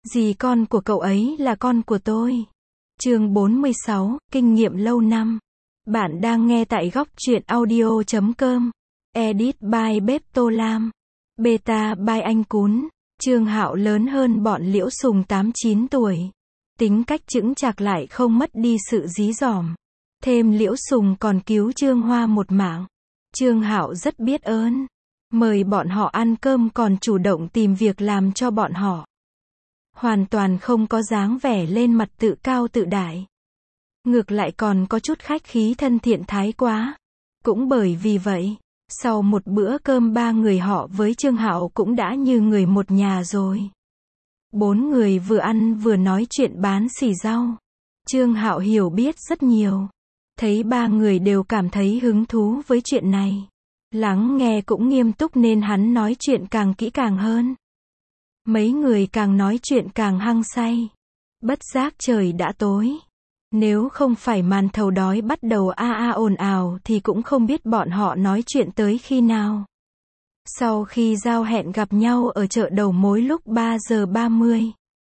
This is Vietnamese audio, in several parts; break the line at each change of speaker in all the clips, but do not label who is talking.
Dì con của cậu ấy là con của tôi. Chương 46, kinh nghiệm lâu năm. Bạn đang nghe tại góc truyện audio.com. Edit by Bếp Tô Lam. Beta by Anh Cún. Trương Hạo lớn hơn bọn Liễu Sùng 8-9 tuổi. Tính cách chững chạc lại không mất đi sự dí dỏm. Thêm Liễu Sùng còn cứu Trương Hoa một mạng. Trương Hạo rất biết ơn. Mời bọn họ ăn cơm còn chủ động tìm việc làm cho bọn họ. Hoàn toàn không có dáng vẻ lên mặt tự cao tự đại. Ngược lại còn có chút khách khí thân thiện thái quá. Cũng bởi vì vậy, sau một bữa cơm ba người họ với Trương Hạo cũng đã như người một nhà rồi. Bốn người vừa ăn vừa nói chuyện bán xỉ rau. Trương Hạo hiểu biết rất nhiều. Thấy ba người đều cảm thấy hứng thú với chuyện này. Lắng nghe cũng nghiêm túc nên hắn nói chuyện càng kỹ càng hơn. Mấy người càng nói chuyện càng hăng say. Bất giác trời đã tối. Nếu không phải màn thầu đói bắt đầu ồn ào thì cũng không biết bọn họ nói chuyện tới khi nào. Sau khi giao hẹn gặp nhau ở chợ đầu mối lúc 3 giờ 30.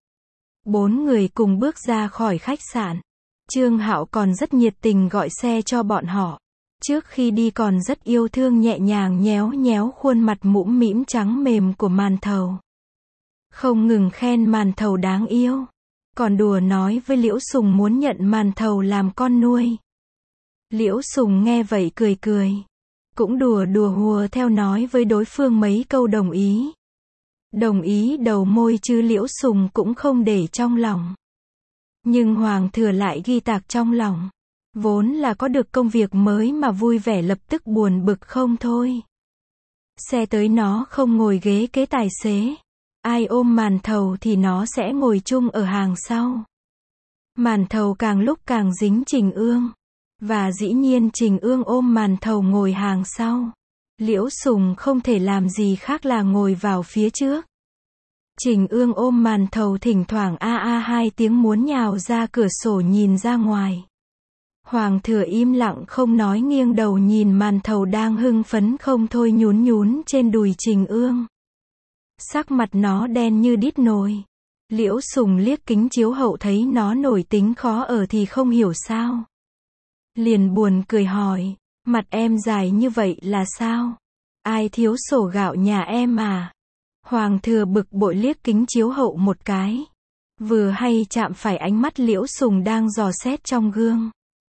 Bốn người cùng bước ra khỏi khách sạn. Trương Hạo còn rất nhiệt tình gọi xe cho bọn họ. Trước khi đi còn rất yêu thương nhẹ nhàng nhéo nhéo khuôn mặt mũm mĩm trắng mềm của màn thầu. Không ngừng khen màn thầu đáng yêu. Còn đùa nói với Liễu Sùng muốn nhận màn thầu làm con nuôi. Liễu Sùng nghe vậy cười cười. Cũng đùa hùa theo nói với đối phương mấy câu đồng ý. Đồng ý đầu môi chứ Liễu Sùng cũng không để trong lòng. Nhưng Hoàng Thừa lại ghi tạc trong lòng. Vốn là có được công việc mới mà vui vẻ lập tức buồn bực không thôi. Xe tới nó không ngồi ghế kế tài xế. Ai ôm màn thầu thì nó sẽ ngồi chung ở hàng sau. Màn thầu càng lúc càng dính Trình Ương. Và dĩ nhiên Trình Ương ôm màn thầu ngồi hàng sau. Liễu Sùng không thể làm gì khác là ngồi vào phía trước. Trình Ương ôm màn thầu thỉnh thoảng hai tiếng muốn nhào ra cửa sổ nhìn ra ngoài. Hoàng Thừa im lặng không nói nghiêng đầu nhìn màn thầu đang hưng phấn không thôi nhún trên đùi Trình Ương. Sắc mặt nó đen như đít nồi. Liễu Sùng liếc kính chiếu hậu thấy nó nổi tính khó ở thì không hiểu sao. Liền buồn cười hỏi, mặt em dài như vậy là sao? Ai thiếu sổ gạo nhà em à? Hoàng Thừa bực bội liếc kính chiếu hậu một cái. Vừa hay chạm phải ánh mắt Liễu Sùng đang dò xét trong gương.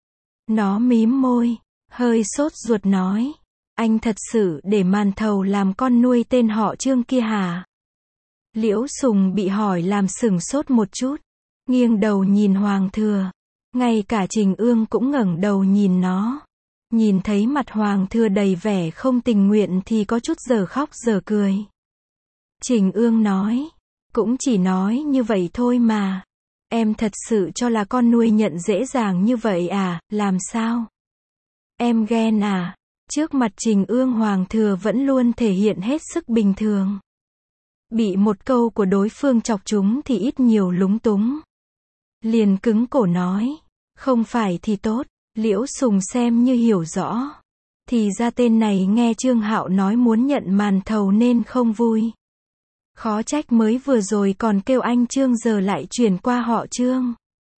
Nó mím môi, hơi sốt ruột nói. Anh thật sự để màn thầu làm con nuôi tên họ Trương kia hả? Liễu Sùng bị hỏi làm sửng sốt một chút. Nghiêng đầu nhìn Hoàng Thừa. Ngay cả Trình Ương cũng ngẩng đầu nhìn nó. Nhìn thấy mặt Hoàng Thừa đầy vẻ không tình nguyện thì có chút giờ khóc giờ cười. Trình Ương nói. Cũng chỉ nói như vậy thôi mà. Em thật sự cho là con nuôi nhận dễ dàng như vậy à, làm sao? Em ghen à? Trước mặt Trình Ương Hoàng Thừa vẫn luôn thể hiện hết sức bình thường. Bị một câu của đối phương chọc trúng thì ít nhiều lúng túng. Liền cứng cổ nói. Không phải thì tốt. Liễu Sùng xem như hiểu rõ. Thì ra tên này nghe Trương Hạo nói muốn nhận màn thầu nên không vui. Khó trách mới vừa rồi còn kêu anh Trương giờ lại chuyển qua họ Trương.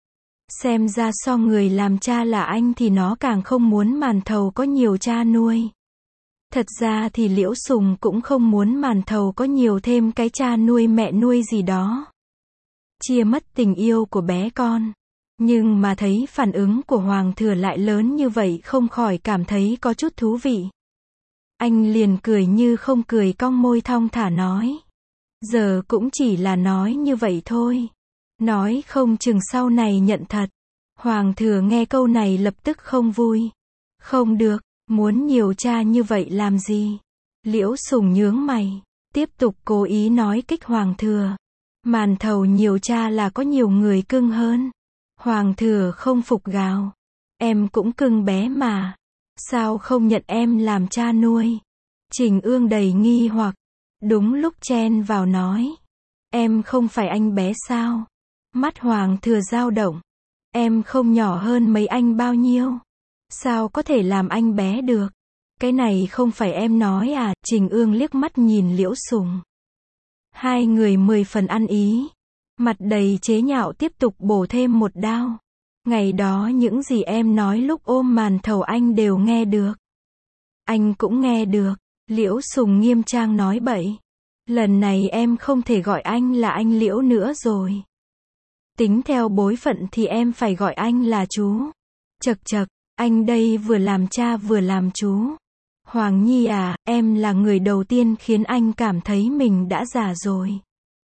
Xem ra so người làm cha là anh thì nó càng không muốn màn thầu có nhiều cha nuôi. Thật ra thì Liễu Sùng cũng không muốn màn thầu có nhiều thêm cái cha nuôi mẹ nuôi gì đó. Chia mất tình yêu của bé con. Nhưng mà thấy phản ứng của Hoàng Thừa lại lớn như vậy không khỏi cảm thấy có chút thú vị. Anh liền cười như không cười cong môi thong thả nói. Giờ cũng chỉ là nói như vậy thôi. Nói không chừng sau này nhận thật. Hoàng Thừa nghe câu này lập tức không vui. Không được, muốn nhiều cha như vậy làm gì? Liễu Sùng nhướng mày. Tiếp tục cố ý nói kích Hoàng Thừa. Màn thầu nhiều cha là có nhiều người cưng hơn. Hoàng Thừa không phục gào. Em cũng cưng bé mà. Sao không nhận em làm cha nuôi? Trình Ương đầy nghi hoặc. Đúng lúc chen vào nói. Em không phải anh bé sao? Mắt Hoàng Thừa dao động. Em không nhỏ hơn mấy anh bao nhiêu. Sao có thể làm anh bé được? Cái này không phải em nói à? Trình Ương liếc mắt nhìn Liễu Sùng. Hai người 10 phần ăn ý. Mặt đầy chế nhạo tiếp tục bổ thêm một đao. Ngày đó những gì em nói lúc ôm màn thầu anh đều nghe được. Anh cũng nghe được. Liễu Sùng nghiêm trang nói bậy. Lần này em không thể gọi anh là anh Liễu nữa rồi. Tính theo bối phận thì em phải gọi anh là chú. Chậc chậc, anh đây vừa làm cha vừa làm chú. Hoàng Nhi à, em là người đầu tiên khiến anh cảm thấy mình đã già rồi.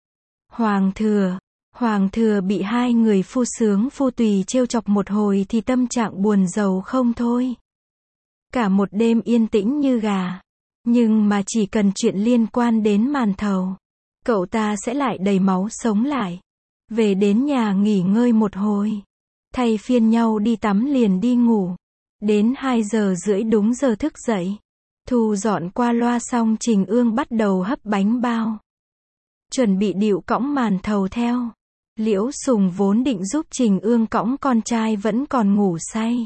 Hoàng thừa bị hai người phu sướng phu tùy trêu chọc một hồi thì tâm trạng buồn rầu không thôi. Cả một đêm yên tĩnh như gà. Nhưng mà chỉ cần chuyện liên quan đến màn thầu, cậu ta sẽ lại đầy máu sống lại. Về đến nhà nghỉ ngơi một hồi. Thay phiên nhau đi tắm liền đi ngủ. Đến 2 giờ rưỡi đúng giờ thức dậy. Thu dọn qua loa xong Trình Ương bắt đầu hấp bánh bao. Chuẩn bị điệu cõng màn thầu theo. Liễu Sùng vốn định giúp Trình Ương cõng con trai vẫn còn ngủ say.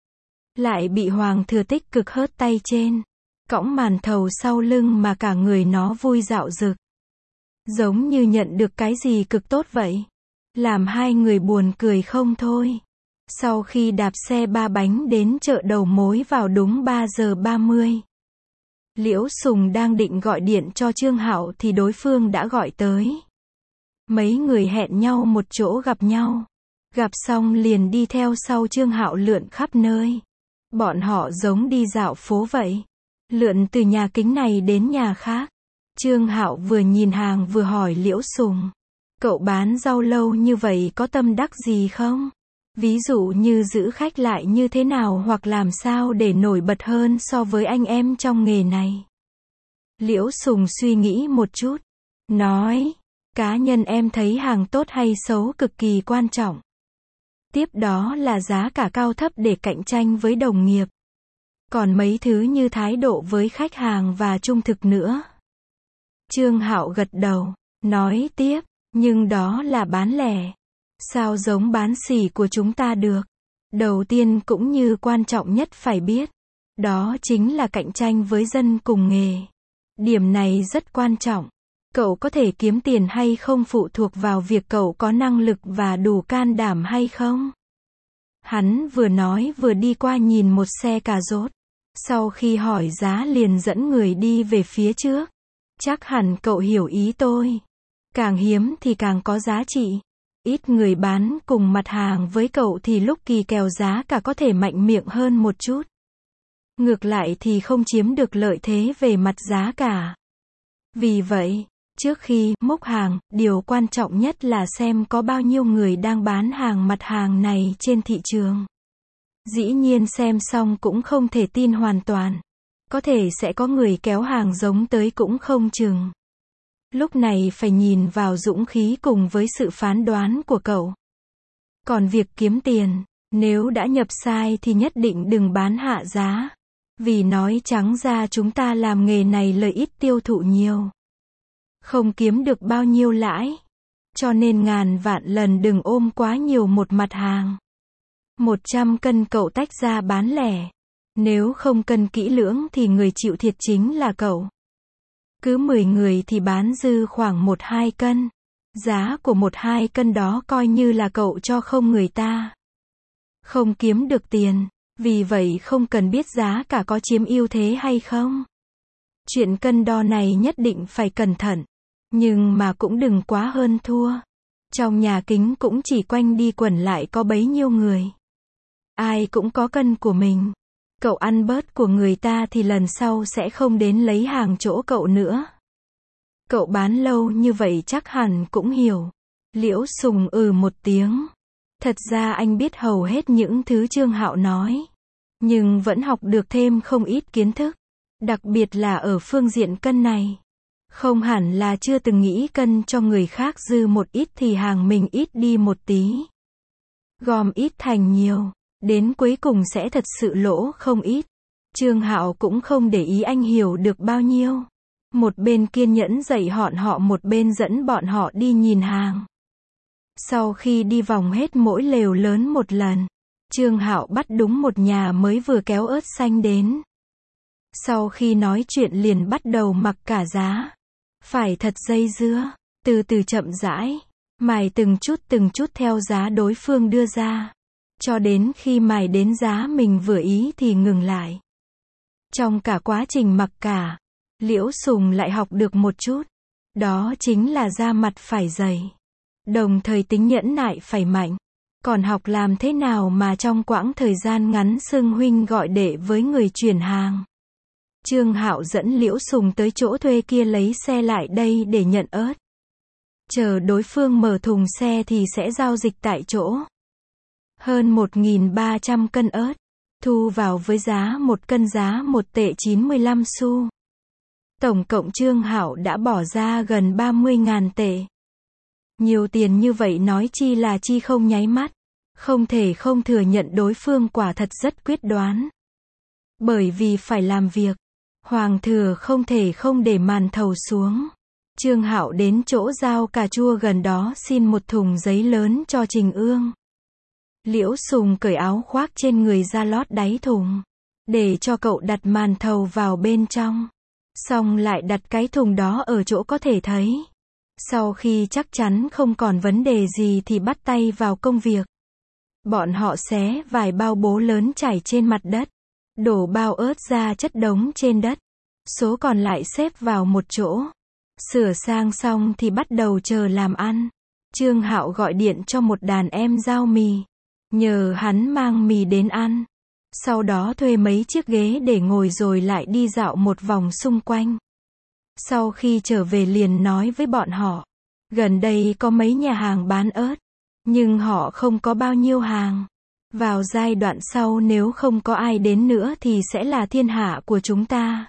Lại bị Hoàng Thừa tích cực hớt tay trên. Cõng màn thầu sau lưng mà cả người nó vui dạo dực. Giống như nhận được cái gì cực tốt vậy. Làm hai người buồn cười không thôi. Sau khi đạp xe 3 bánh đến chợ đầu mối vào đúng 3 giờ 30. Liễu Sùng đang định gọi điện cho Trương Hạo thì đối phương đã gọi tới. Mấy người hẹn nhau một chỗ gặp nhau. Gặp xong liền đi theo sau Trương Hạo lượn khắp nơi. Bọn họ giống đi dạo phố vậy. Lượn từ nhà kính này đến nhà khác. Trương Hạo vừa nhìn hàng vừa hỏi Liễu Sùng. Cậu bán rau lâu như vậy có tâm đắc gì không? Ví dụ như giữ khách lại như thế nào hoặc làm sao để nổi bật hơn so với anh em trong nghề này. Liễu Sùng suy nghĩ một chút. Nói, cá nhân em thấy hàng tốt hay xấu cực kỳ quan trọng. Tiếp đó là giá cả cao thấp để cạnh tranh với đồng nghiệp. Còn mấy thứ như thái độ với khách hàng và trung thực nữa. Trương Hạo gật đầu, nói tiếp, nhưng đó là bán lẻ. Sao giống bán xỉ của chúng ta được? Đầu tiên cũng như quan trọng nhất phải biết. Đó chính là cạnh tranh với dân cùng nghề. Điểm này rất quan trọng. Cậu có thể kiếm tiền hay không phụ thuộc vào việc cậu có năng lực và đủ can đảm hay không. Hắn vừa nói vừa đi qua nhìn một xe cà rốt. Sau khi hỏi giá liền dẫn người đi về phía trước. Chắc hẳn cậu hiểu ý tôi. Càng hiếm thì càng có giá trị. Ít người bán cùng mặt hàng với cậu thì lúc kỳ kèo giá cả có thể mạnh miệng hơn một chút. Ngược lại thì không chiếm được lợi thế về mặt giá cả. Vì vậy, trước khi múc hàng, điều quan trọng nhất là xem có bao nhiêu người đang bán hàng mặt hàng này trên thị trường. Dĩ nhiên xem xong cũng không thể tin hoàn toàn. Có thể sẽ có người kéo hàng giống tới cũng không chừng. Lúc này phải nhìn vào dũng khí cùng với sự phán đoán của cậu. Còn việc kiếm tiền, nếu đã nhập sai thì nhất định đừng bán hạ giá. Vì nói trắng ra chúng ta làm nghề này lợi ích tiêu thụ nhiều. Không kiếm được bao nhiêu lãi. Cho nên ngàn vạn lần đừng ôm quá nhiều một mặt hàng. 100 cân cậu tách ra bán lẻ. Nếu không cân kỹ lưỡng thì người chịu thiệt chính là cậu. Cứ 10 người thì bán dư khoảng 1-2 cân. Giá của 1-2 cân đó coi như là cậu cho không người ta. Không kiếm được tiền. Vì vậy không cần biết giá cả có chiếm ưu thế hay không. Chuyện cân đo này nhất định phải cẩn thận. Nhưng mà cũng đừng quá hơn thua. Trong nhà kính cũng chỉ quanh đi quẩn lại có bấy nhiêu người. Ai cũng có cân của mình. Cậu ăn bớt của người ta thì lần sau sẽ không đến lấy hàng chỗ cậu nữa. Cậu bán lâu như vậy chắc hẳn cũng hiểu. Liễu Sùng một tiếng. Thật ra anh biết hầu hết những thứ Trương Hạo nói. Nhưng vẫn học được thêm không ít kiến thức. Đặc biệt là ở phương diện cân này. Không hẳn là chưa từng nghĩ cân cho người khác dư một ít thì hàng mình ít đi một tí. Gom ít thành nhiều. Đến cuối cùng sẽ thật sự lỗ không ít. Trương Hạo cũng không để ý anh hiểu được bao nhiêu. Một bên kiên nhẫn dạy họ một bên dẫn bọn họ đi nhìn hàng. Sau khi đi vòng hết mỗi lều lớn một lần, Trương Hạo bắt đúng một nhà mới vừa kéo ớt xanh đến. Sau khi nói chuyện liền bắt đầu mặc cả giá. Phải thật dây dưa, từ từ chậm rãi. Mài từng chút theo giá đối phương đưa ra. Cho đến khi mài đến giá mình vừa ý thì ngừng lại. Trong cả quá trình mặc cả, Liễu Sùng lại học được một chút. Đó chính là da mặt phải dày. Đồng thời tính nhẫn nại phải mạnh. Còn học làm thế nào mà trong quãng thời gian ngắn xưng huynh gọi đệ với người chuyển hàng. Trương Hạo dẫn Liễu Sùng tới chỗ thuê kia lấy xe lại đây để nhận ớt. Chờ đối phương mở thùng xe thì sẽ giao dịch tại chỗ. Hơn 1.300 cân ớt. Thu vào với giá 1 cân giá 1 tệ 95 xu. Tổng cộng Trương Hạo đã bỏ ra gần 30.000 tệ. Nhiều tiền như vậy nói chi là chi không nháy mắt. Không thể không thừa nhận đối phương quả thật rất quyết đoán. Bởi vì phải làm việc, Hoàng thừa không thể không để màn thầu xuống. Trương Hạo đến chỗ giao cà chua gần đó xin một thùng giấy lớn cho Trình Ương. Liễu Sùng cởi áo khoác trên người ra lót đáy thùng. Để cho cậu đặt màn thầu vào bên trong. Xong lại đặt cái thùng đó ở chỗ có thể thấy. Sau khi chắc chắn không còn vấn đề gì thì bắt tay vào công việc. Bọn họ xé vài bao bố lớn trải trên mặt đất. Đổ bao ớt ra chất đống trên đất. Số còn lại xếp vào một chỗ. Sửa sang xong thì bắt đầu chờ làm ăn. Trương Hạo gọi điện cho một đàn em giao mì. Nhờ hắn mang mì đến ăn. Sau đó thuê mấy chiếc ghế để ngồi rồi lại đi dạo một vòng xung quanh. Sau khi trở về liền nói với bọn họ. Gần đây có mấy nhà hàng bán ớt. Nhưng họ không có bao nhiêu hàng. Vào giai đoạn sau nếu không có ai đến nữa thì sẽ là thiên hạ của chúng ta.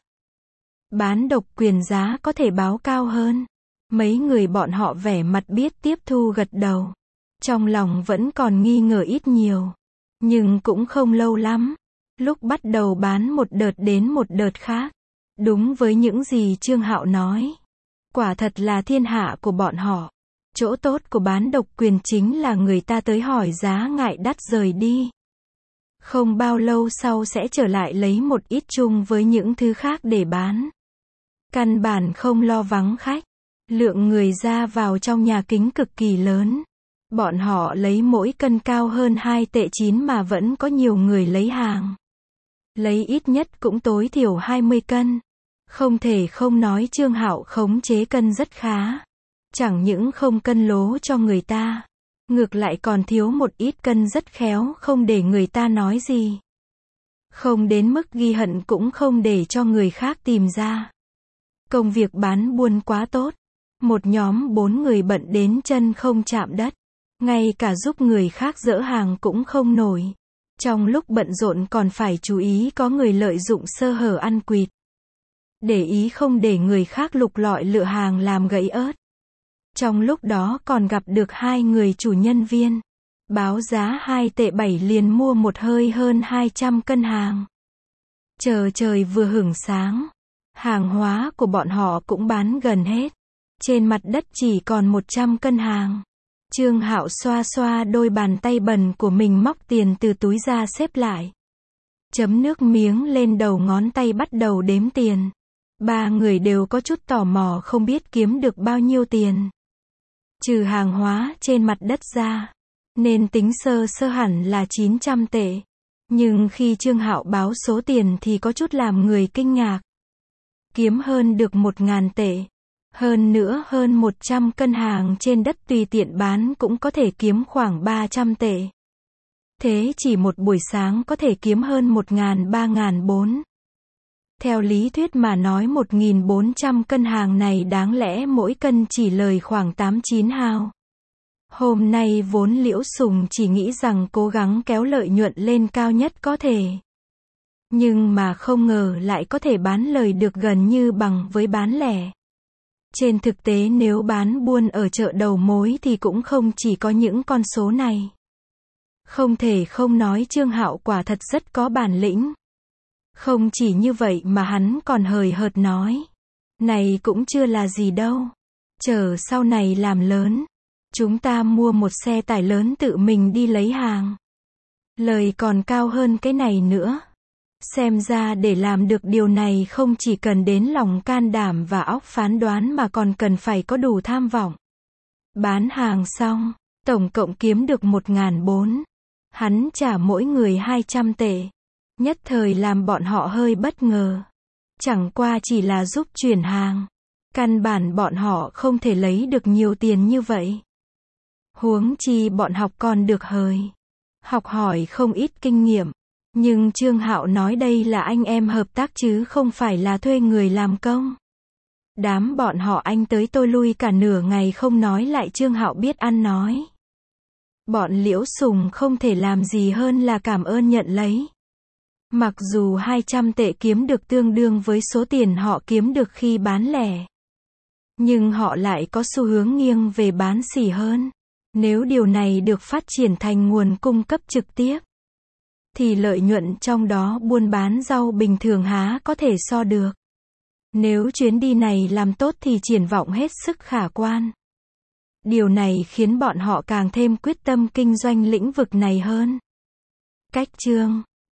Bán độc quyền giá có thể báo cao hơn. Mấy người bọn họ vẻ mặt biết tiếp thu gật đầu. Trong lòng vẫn còn nghi ngờ ít nhiều. Nhưng cũng không lâu lắm. Lúc bắt đầu bán một đợt đến một đợt khác. Đúng với những gì Trương Hạo nói. Quả thật là thiên hạ của bọn họ. Chỗ tốt của bán độc quyền chính là người ta tới hỏi giá ngại đắt rời đi. Không bao lâu sau sẽ trở lại lấy một ít chung với những thứ khác để bán. Căn bản không lo vắng khách. Lượng người ra vào trong nhà kính cực kỳ lớn. Bọn họ lấy mỗi cân cao hơn 2 tệ 9 mà vẫn có nhiều người lấy hàng. Lấy ít nhất cũng tối thiểu 20 cân. Không thể không nói Trương Hạo khống chế cân rất khá. Chẳng những không cân lố cho người ta. Ngược lại còn thiếu một ít cân rất khéo không để người ta nói gì. Không đến mức ghi hận cũng không để cho người khác tìm ra. Công việc bán buôn quá tốt. Một nhóm 4 người bận đến chân không chạm đất. Ngay cả giúp người khác dỡ hàng cũng không nổi. Trong lúc bận rộn còn phải chú ý có người lợi dụng sơ hở ăn quỵt. Để ý không để người khác lục lọi lựa hàng làm gãy ớt. Trong lúc đó còn gặp được 2 người chủ nhân viên. Báo giá 2 tệ 7 liền mua một hơi hơn 200 cân hàng. Chờ trời vừa hửng sáng. Hàng hóa của bọn họ cũng bán gần hết. Trên mặt đất chỉ còn 100 cân hàng. Trương Hạo xoa xoa đôi bàn tay bẩn của mình móc tiền từ túi ra xếp lại. Chấm nước miếng lên đầu ngón tay bắt đầu đếm tiền. 3 người đều có chút tò mò không biết kiếm được bao nhiêu tiền. Trừ hàng hóa trên mặt đất ra. Nên tính sơ sơ hẳn là 900 tệ. Nhưng khi Trương Hạo báo số tiền thì có chút làm người kinh ngạc. Kiếm hơn được 1.000 tệ. Hơn nữa hơn 100 cân hàng trên đất tùy tiện bán cũng có thể kiếm khoảng 300 tệ. Thế chỉ một buổi sáng có thể kiếm hơn 1.000-3.400. Theo lý thuyết mà nói 1.400 cân hàng này đáng lẽ mỗi cân chỉ lời khoảng 8-9 hào. Hôm nay vốn Liễu Sùng chỉ nghĩ rằng cố gắng kéo lợi nhuận lên cao nhất có thể. Nhưng mà không ngờ lại có thể bán lời được gần như bằng với bán lẻ. Trên thực tế nếu bán buôn ở chợ đầu mối thì cũng không chỉ có những con số này. Không thể không nói Trương Hạo quả thật rất có bản lĩnh. Không chỉ như vậy mà hắn còn hời hợt nói. Này cũng chưa là gì đâu. Chờ sau này làm lớn. Chúng ta mua một xe tải lớn tự mình đi lấy hàng. Lời còn cao hơn cái này nữa. Xem ra để làm được điều này không chỉ cần đến lòng can đảm và óc phán đoán mà còn cần phải có đủ tham vọng. Bán hàng xong, tổng cộng kiếm được 1.400. Hắn trả mỗi người 200 tệ. Nhất thời làm bọn họ hơi bất ngờ. Chẳng qua chỉ là giúp chuyển hàng. Căn bản bọn họ không thể lấy được nhiều tiền như vậy. Huống chi bọn học còn được hời. Học hỏi không ít kinh nghiệm. Nhưng Trương Hạo nói đây là anh em hợp tác chứ không phải là thuê người làm công. Đám bọn họ anh tới tôi lui cả nửa ngày không nói lại Trương Hạo biết ăn nói. Bọn Liễu Sùng không thể làm gì hơn là cảm ơn nhận lấy. Mặc dù 200 tệ kiếm được tương đương với số tiền họ kiếm được khi bán lẻ. Nhưng họ lại có xu hướng nghiêng về bán sỉ hơn. Nếu điều này được phát triển thành nguồn cung cấp trực tiếp, thì lợi nhuận trong đó buôn bán rau bình thường há có thể so được. Nếu chuyến đi này làm tốt thì triển vọng hết sức khả quan. Điều này khiến bọn họ càng thêm quyết tâm kinh doanh lĩnh vực này hơn. Cách chương